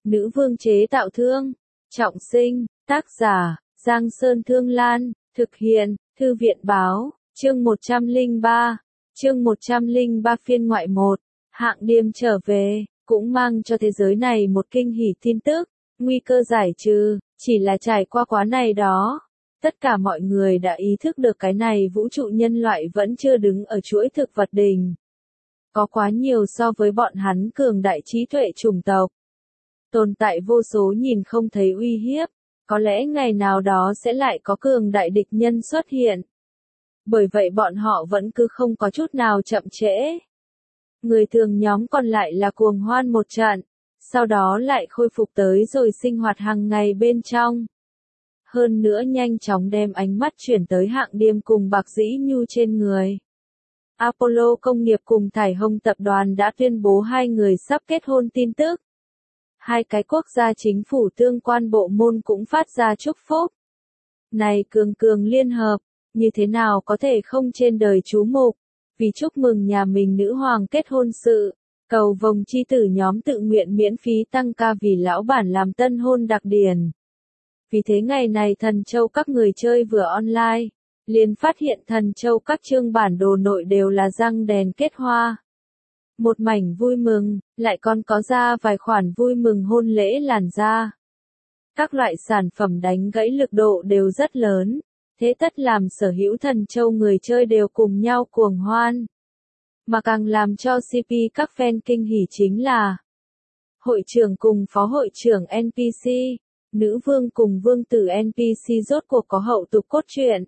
Nữ vương chế tạo thương. Trọng sinh, tác giả, Giang Sơn Thương Lan, thực hiện, Thư viện báo, chương 103, chương 103 phiên ngoại 1, Hạng Điềm trở về, cũng mang cho thế giới này một kinh hỉ tin tức, nguy cơ giải trừ, chỉ là trải qua quá này đó. Tất cả mọi người đã ý thức được cái này vũ trụ nhân loại vẫn chưa đứng ở chuỗi thực vật đỉnh. Có quá nhiều so với bọn hắn cường đại trí tuệ chủng tộc. Tồn tại vô số nhìn không thấy uy hiếp, có lẽ ngày nào đó sẽ lại có cường đại địch nhân xuất hiện. Bởi vậy bọn họ vẫn cứ không có chút nào chậm trễ. Người thường nhóm còn lại là cuồng hoan một trận, sau đó lại khôi phục tới rồi sinh hoạt hàng ngày bên trong. Hơn nữa nhanh chóng đem ánh mắt chuyển tới Hạng Điềm cùng Bạc Dĩ Nhu trên người. Apollo công nghiệp cùng Thải Hồng tập đoàn đã tuyên bố hai người sắp kết hôn tin tức. Hai cái quốc gia chính phủ tương quan bộ môn cũng phát ra chúc phúc. Này cường liên hợp, như thế nào có thể không trên đời chú mục, vì chúc mừng nhà mình nữ hoàng kết hôn sự, cầu vồng chi tử nhóm tự nguyện miễn phí tăng ca vì lão bản làm tân hôn đặc điển. Vì thế ngày này Thần Châu các người chơi vừa online, liền phát hiện Thần Châu các chương bản đồ nội đều là răng đèn kết hoa. Một mảnh vui mừng, lại còn có ra vài khoản vui mừng hôn lễ làn da. Các loại sản phẩm đánh gãy lực độ đều rất lớn, thế tất làm sở hữu Thần Châu người chơi đều cùng nhau cuồng hoan. Mà càng làm cho CP các fan kinh hỉ chính là hội trưởng cùng phó hội trưởng NPC, nữ vương cùng vương tử NPC rốt cuộc có hậu tục cốt truyện.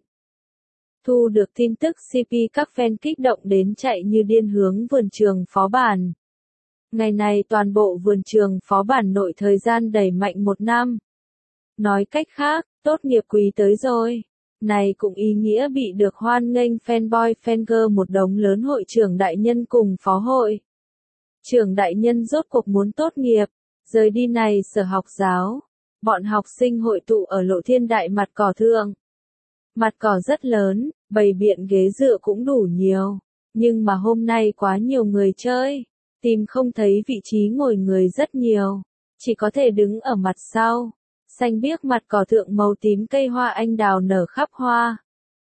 Thu được tin tức CP các fan kích động đến chạy như điên hướng vườn trường phó bản. Ngày này toàn bộ vườn trường phó bản nội thời gian đẩy mạnh 1 năm. Nói cách khác, tốt nghiệp quý tới rồi. Này cũng ý nghĩa bị được hoan nghênh fanboy fangirl một đống lớn hội trưởng đại nhân cùng phó hội. Trưởng đại nhân rốt cuộc muốn tốt nghiệp, rời đi này sở học giáo. Bọn học sinh hội tụ ở Lộ Thiên Đại mặt cỏ thượng. Mặt cỏ rất lớn, bày biện ghế dựa cũng đủ nhiều. Nhưng mà hôm nay quá nhiều người chơi. Tìm không thấy vị trí ngồi người rất nhiều. Chỉ có thể đứng ở mặt sau. Xanh biếc mặt cỏ thượng màu tím cây hoa anh đào nở khắp hoa.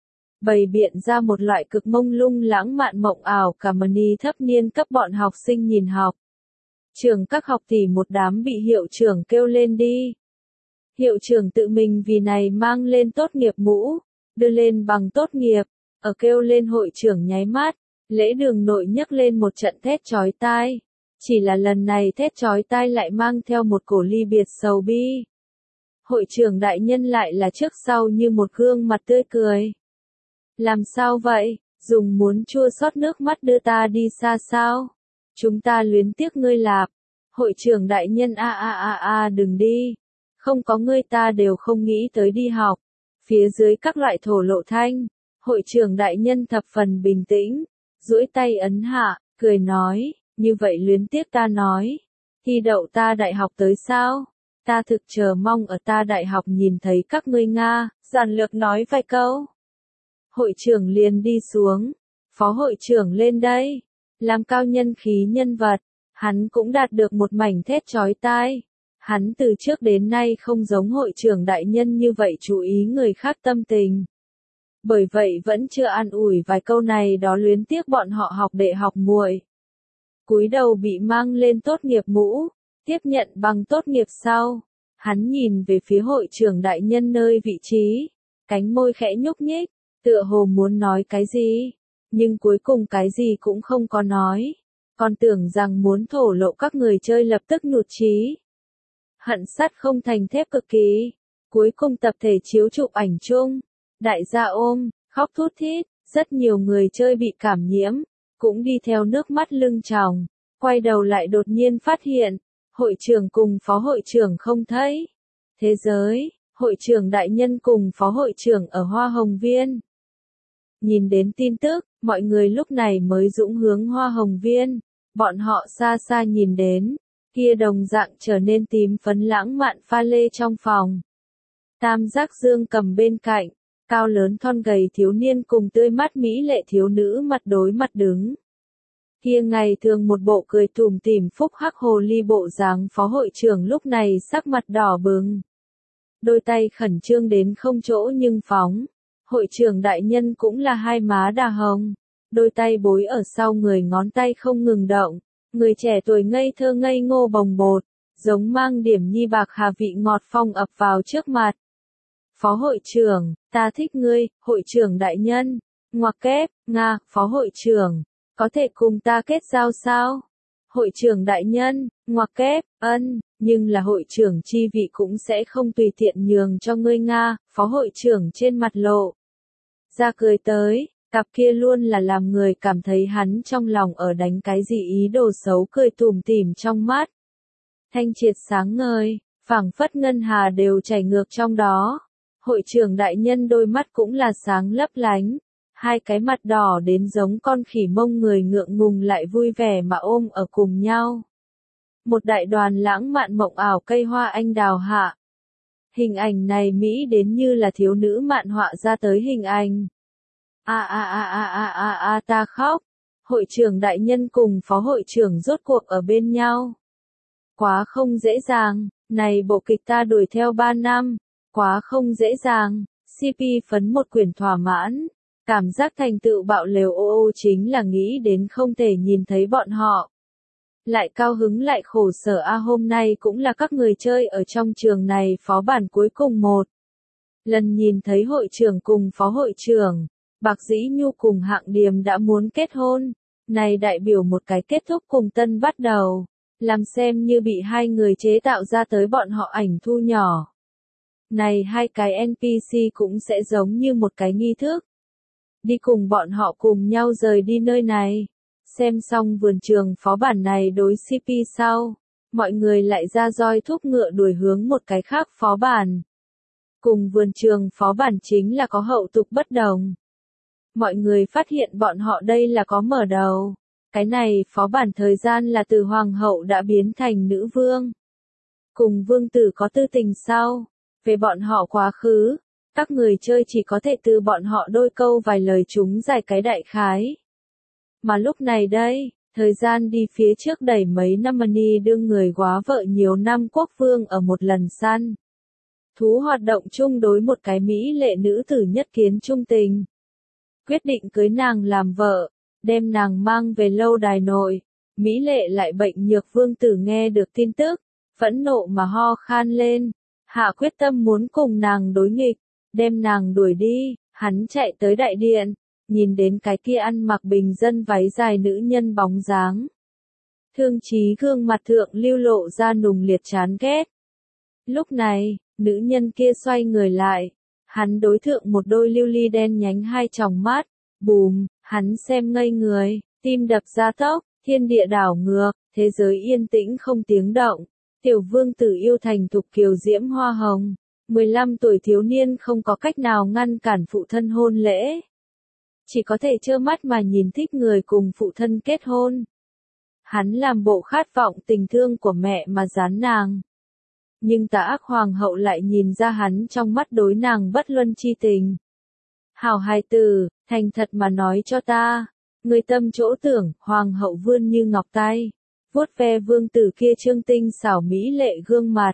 Bày biện ra một loại cực mông lung lãng mạn mộng ảo cả mani thấp niên cấp bọn học sinh nhìn học. Trường các học tỷ một đám bị hiệu trưởng kêu lên đi. Hiệu trưởng tự mình vì này mang lên tốt nghiệp mũ, đưa lên bằng tốt nghiệp, ở kêu lên hội trưởng nháy mắt, lễ đường nội nhấc lên một trận thét chói tai. Chỉ là lần này thét chói tai lại mang theo một cổ ly biệt sầu bi. Hội trưởng đại nhân lại là trước sau như một gương mặt tươi cười. Làm sao vậy, dùng muốn chua xót nước mắt đưa ta đi xa sao? Chúng ta luyến tiếc ngươi lạp. Hội trưởng đại nhân đừng đi. Không có ngươi ta đều không nghĩ tới đi học. Phía dưới các loại thổ lộ thanh, hội trưởng đại nhân thập phần bình tĩnh, duỗi tay ấn hạ, cười nói, như vậy luyến tiếc ta nói. Thi đậu ta đại học tới sao? Ta thực chờ mong ở ta đại học nhìn thấy các ngươi Nga, giản lược nói vài câu. Hội trưởng liền đi xuống, phó hội trưởng lên đây, làm cao nhân khí nhân vật, hắn cũng đạt được một mảnh thét chói tai. Hắn từ trước đến nay không giống hội trưởng đại nhân như vậy chú ý người khác tâm tình. Bởi vậy vẫn chưa an ủi vài câu này đó luyến tiếc bọn họ học đệ học muội. Cúi đầu bị mang lên tốt nghiệp mũ, tiếp nhận bằng tốt nghiệp sau. Hắn nhìn về phía hội trưởng đại nhân nơi vị trí, cánh môi khẽ nhúc nhích, tựa hồ muốn nói cái gì, nhưng cuối cùng cái gì cũng không có nói. Còn tưởng rằng muốn thổ lộ các người chơi lập tức nhụt chí. Hận sắt không thành thép cực kỳ. Cuối cùng tập thể chiếu chụp ảnh chung. Đại gia ôm, khóc thút thít, rất nhiều người chơi bị cảm nhiễm, cũng đi theo nước mắt lưng tròng. Quay đầu lại đột nhiên phát hiện, hội trưởng cùng phó hội trưởng không thấy. Thế giới, hội trưởng đại nhân cùng phó hội trưởng ở Hoa Hồng Viên. Nhìn đến tin tức, mọi người lúc này mới dũng hướng Hoa Hồng Viên. Bọn họ xa xa nhìn đến. Kia đồng dạng trở nên tím phấn lãng mạn pha lê trong phòng. Tam giác dương cầm bên cạnh, cao lớn thon gầy thiếu niên cùng tươi mắt mỹ lệ thiếu nữ mặt đối mặt đứng. Kia ngày thường một bộ cười tủm tỉm phúc hắc hồ ly bộ dáng phó hội trưởng lúc này sắc mặt đỏ bừng. Đôi tay khẩn trương đến không chỗ nhưng phóng. Hội trưởng đại nhân cũng là hai má đà hồng. Đôi tay bối ở sau người ngón tay không ngừng động. Người trẻ tuổi ngây thơ ngây ngô bồng bột. Giống mang điểm nhi bạc hà vị ngọt phong ập vào trước mặt. Phó hội trưởng, ta thích ngươi, hội trưởng đại nhân. Ngoặc kép, Nga, phó hội trưởng. Có thể cùng ta kết giao sao? Hội trưởng đại nhân, ngoặc kép, ân, nhưng là hội trưởng chi vị cũng sẽ không tùy tiện nhường cho ngươi Nga, phó hội trưởng trên mặt lộ. Ra cười tới, cặp kia luôn là làm người cảm thấy hắn trong lòng ở đánh cái gì ý đồ xấu cười tủm tỉm trong mắt. Thanh triệt sáng ngời, phảng phất ngân hà đều chảy ngược trong đó. Hội trưởng đại nhân đôi mắt cũng là sáng lấp lánh. Hai cái mặt đỏ đến giống con khỉ mông người ngượng ngùng lại vui vẻ mà ôm ở cùng nhau. Một đại đoàn lãng mạn mộng ảo cây hoa anh đào hạ. Hình ảnh này Mỹ đến như là thiếu nữ mạn họa ra tới hình ảnh. Ta khóc. Hội trưởng đại nhân cùng phó hội trưởng rốt cuộc ở bên nhau. Quá không dễ dàng, này bộ kịch ta đuổi theo 3 năm. Quá không dễ dàng, CP phấn một quyển thỏa mãn. Cảm giác thành tựu bạo lều ô chính là nghĩ đến không thể nhìn thấy bọn họ. Lại cao hứng lại khổ sở hôm nay cũng là các người chơi ở trong trường này phó bản cuối cùng một. Lần nhìn thấy hội trưởng cùng phó hội trưởng, Bạc Dĩ Nhu cùng Hạng Điềm đã muốn kết hôn. Này đại biểu một cái kết thúc cùng tân bắt đầu. Làm xem như bị hai người chế tạo ra tới bọn họ ảnh thu nhỏ. Này hai cái NPC cũng sẽ giống như một cái nghi thức. Đi cùng bọn họ cùng nhau rời đi nơi này. Xem xong vườn trường phó bản này đối CP sau. Mọi người lại ra roi thúc ngựa đuổi hướng một cái khác phó bản. Cùng vườn trường phó bản chính là có hậu tục bất đồng. Mọi người phát hiện bọn họ đây là có mở đầu. Cái này phó bản thời gian là từ hoàng hậu đã biến thành nữ vương. Cùng vương tử có tư tình sau. Về bọn họ quá khứ. Các người chơi chỉ có thể từ bọn họ đôi câu vài lời chúng giải cái đại khái. Mà lúc này đây, thời gian đi phía trước đẩy mấy năm Mani đương người góa vợ nhiều năm quốc vương ở một lần săn. Thú hoạt động chung đối một cái mỹ lệ nữ tử nhất kiến trung tình. Quyết định cưới nàng làm vợ, đem nàng mang về lâu đài nội. Mỹ lệ lại bệnh nhược vương tử nghe được tin tức, phẫn nộ mà ho khan lên. Hạ quyết tâm muốn cùng nàng đối nghịch. Đem nàng đuổi đi, hắn chạy tới đại điện, nhìn đến cái kia ăn mặc bình dân váy dài nữ nhân bóng dáng. Thương Chí gương mặt thượng lưu lộ ra nùng liệt chán ghét. Lúc này, nữ nhân kia xoay người lại, hắn đối thượng một đôi lưu ly đen nhánh hai tròng mắt, bùm, hắn xem ngây người, tim đập ra tốc, thiên địa đảo ngược, thế giới yên tĩnh không tiếng động. Tiểu vương tử yêu thành thục kiều diễm hoa hồng. 15 tuổi thiếu niên không có cách nào ngăn cản phụ thân hôn lễ. Chỉ có thể trơ mắt mà nhìn thích người cùng phụ thân kết hôn. Hắn làm bộ khát vọng tình thương của mẹ mà gián nàng. Nhưng tà ác hoàng hậu lại nhìn ra hắn trong mắt đối nàng bất luân chi tình. Hảo hài tử, thành thật mà nói cho ta. Người tâm chỗ tưởng, hoàng hậu vươn như ngọc tay. Vuốt ve vương tử kia trương tinh xảo mỹ lệ gương mặt.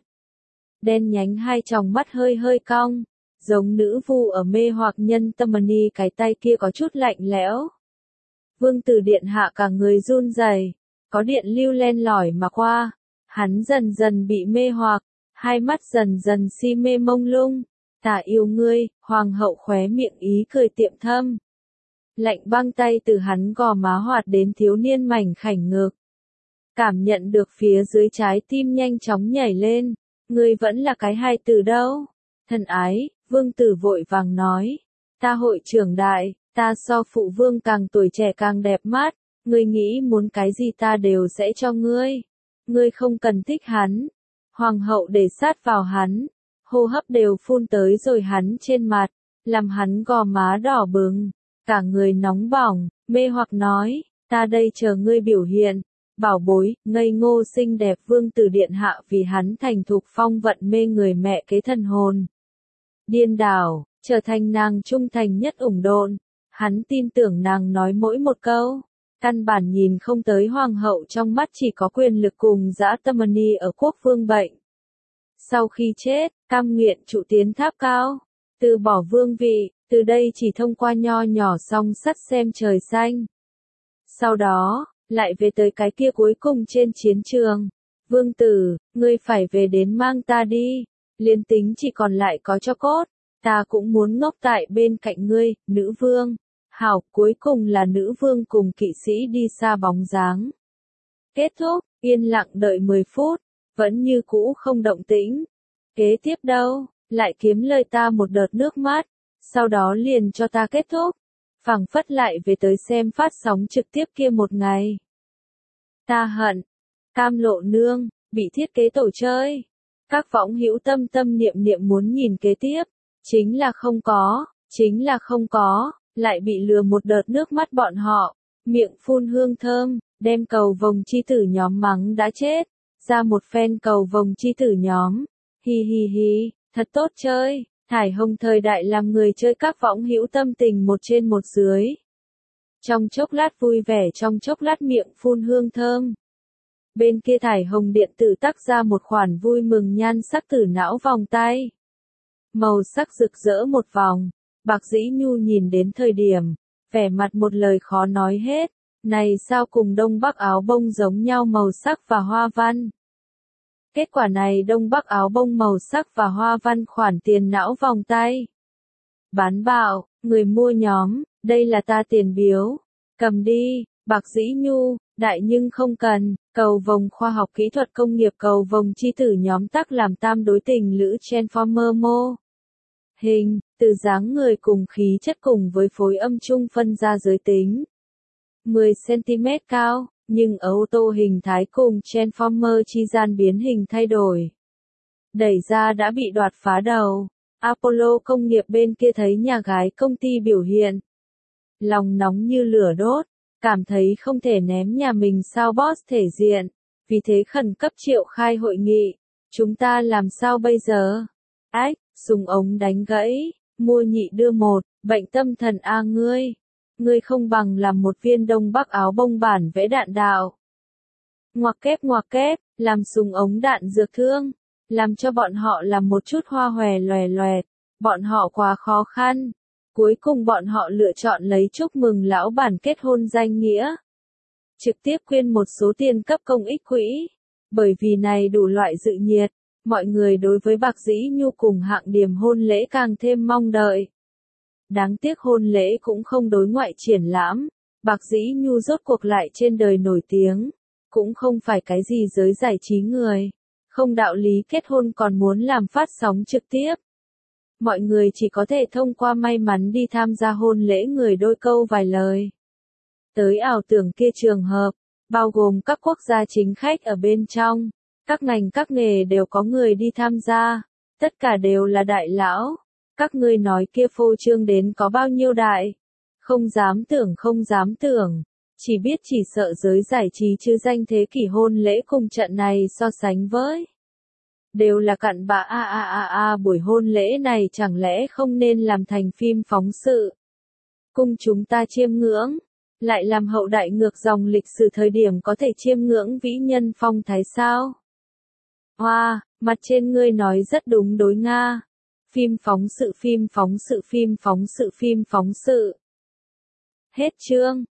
Đen nhánh hai tròng mắt hơi hơi cong, giống nữ vu ở mê hoặc nhân tâm Mani cái tay kia có chút lạnh lẽo. Vương tử điện hạ cả người run rẩy, có điện lưu len lỏi mà qua, hắn dần dần bị mê hoặc, hai mắt dần dần si mê mông lung. Ta yêu ngươi, hoàng hậu khóe miệng ý cười tiệm thâm. Lạnh băng tay từ hắn gò má hoạt đến thiếu niên mảnh khảnh ngực. Cảm nhận được phía dưới trái tim nhanh chóng nhảy lên. Ngươi vẫn là cái hài tử đâu. Thân ái, vương tử vội vàng nói. Ta hội trưởng đại, ta so phụ vương càng tuổi trẻ càng đẹp mắt. Ngươi nghĩ muốn cái gì ta đều sẽ cho ngươi. Ngươi không cần thích hắn. Hoàng hậu để sát vào hắn. Hô hấp đều phun tới rồi hắn trên mặt. Làm hắn gò má đỏ bừng. Cả người nóng bỏng, mê hoặc nói. Ta đây chờ ngươi biểu hiện. Bảo bối, ngây ngô xinh đẹp vương tử điện hạ vì hắn thành thục phong vận mê người mẹ kế thần hồn. Điên đảo, trở thành nàng trung thành nhất ủng độn. Hắn tin tưởng nàng nói mỗi một câu. Căn bản nhìn không tới hoàng hậu, trong mắt chỉ có quyền lực cùng dã tâm ni ở quốc vương bệnh. Sau khi chết, cam nguyện trụ tiến tháp cao, từ bỏ vương vị, từ đây chỉ thông qua nho nhỏ song sắt xem trời xanh. Sau đó, lại về tới cái kia cuối cùng trên chiến trường. Vương tử, ngươi phải về đến mang ta đi, liên tính chỉ còn lại có cho cốt, ta cũng muốn ngốc tại bên cạnh ngươi, nữ vương. Hảo, cuối cùng là nữ vương cùng kỵ sĩ đi xa bóng dáng. Kết thúc, yên lặng đợi 10 phút, vẫn như cũ không động tĩnh. Kế tiếp đâu, lại kiếm lời ta một đợt nước mắt, sau đó liền cho ta kết thúc. Phảng phất lại về tới xem phát sóng trực tiếp kia một ngày. Ta hận, cam lộ nương, bị thiết kế tổ chơi. Các võng hữu tâm tâm niệm niệm muốn nhìn kế tiếp, chính là không có, lại bị lừa một đợt nước mắt bọn họ, miệng phun hương thơm, đem cầu vồng chi tử nhóm mắng đã chết, ra một phen cầu vồng chi tử nhóm, hi hi hi, thật tốt chơi, thải hồng thời đại làm người chơi các võng hữu tâm tình một trên một dưới. Trong chốc lát vui vẻ, trong chốc lát miệng phun hương thơm. Bên kia thải hồng điện tử tác ra một khoản vui mừng nhan sắc tử não vòng tay. Màu sắc rực rỡ một vòng, Bạc Dĩ Nhu nhìn đến thời điểm, vẻ mặt một lời khó nói hết, này sao cùng đông bắc áo bông giống nhau màu sắc và hoa văn. Kết quả này đông bắc áo bông màu sắc và hoa văn khoản tiền não vòng tay. Bán bạo, người mua nhóm, đây là ta tiền biếu, cầm đi, Bạc Dĩ Nhu, đại nhưng không cần, cầu vồng khoa học kỹ thuật công nghiệp cầu vồng chi tử nhóm tác làm tam đối tình lữ Transformer mô. Hình, từ dáng người cùng khí chất cùng với phối âm chung phân ra giới tính. 10cm cao, nhưng ở ô tô hình thái cùng Transformer chi gian biến hình thay đổi. Đẩy ra đã bị đoạt phá đầu. Apollo công nghiệp bên kia thấy nhà gái công ty biểu hiện. Lòng nóng như lửa đốt, cảm thấy không thể ném nhà mình sao boss thể diện, vì thế khẩn cấp triệu khai hội nghị. Chúng ta làm sao bây giờ? Ách, súng ống đánh gãy, mua nhị đưa một, bệnh tâm thần a ngươi không bằng làm một viên đông bắc áo bông bản vẽ đạn đạo. Ngoặc kép, làm súng ống đạn dược thương, làm cho bọn họ làm một chút hoa hòe loè loẹt, bọn họ quá khó khăn. Cuối cùng bọn họ lựa chọn lấy chúc mừng lão bản kết hôn danh nghĩa. Trực tiếp quyên một số tiền cấp công ích quỹ. Bởi vì này đủ loại dự nhiệt, mọi người đối với Bạc Dĩ Nhu cùng Hạng Điềm hôn lễ càng thêm mong đợi. Đáng tiếc hôn lễ cũng không đối ngoại triển lãm, Bạc Dĩ Nhu rốt cuộc lại trên đời nổi tiếng, cũng không phải cái gì giới giải trí người, không đạo lý kết hôn còn muốn làm phát sóng trực tiếp. Mọi người chỉ có thể thông qua may mắn đi tham gia hôn lễ người đôi câu vài lời. Tới ảo tưởng kia trường hợp, bao gồm các quốc gia chính khách ở bên trong, các ngành các nghề đều có người đi tham gia, tất cả đều là đại lão. Các ngươi nói kia phô trương đến có bao nhiêu đại? Không dám tưởng, chỉ biết chỉ sợ giới giải trí chứ danh thế kỷ hôn lễ cùng trận này so sánh với. Đều là cặn bã buổi hôn lễ này chẳng lẽ không nên làm thành phim phóng sự. Cung chúng ta chiêm ngưỡng, lại làm hậu đại ngược dòng lịch sử thời điểm có thể chiêm ngưỡng vĩ nhân phong thái sao? Hoa, mặt trên ngươi nói rất đúng đối Nga. Phim phóng sự. Hết chương.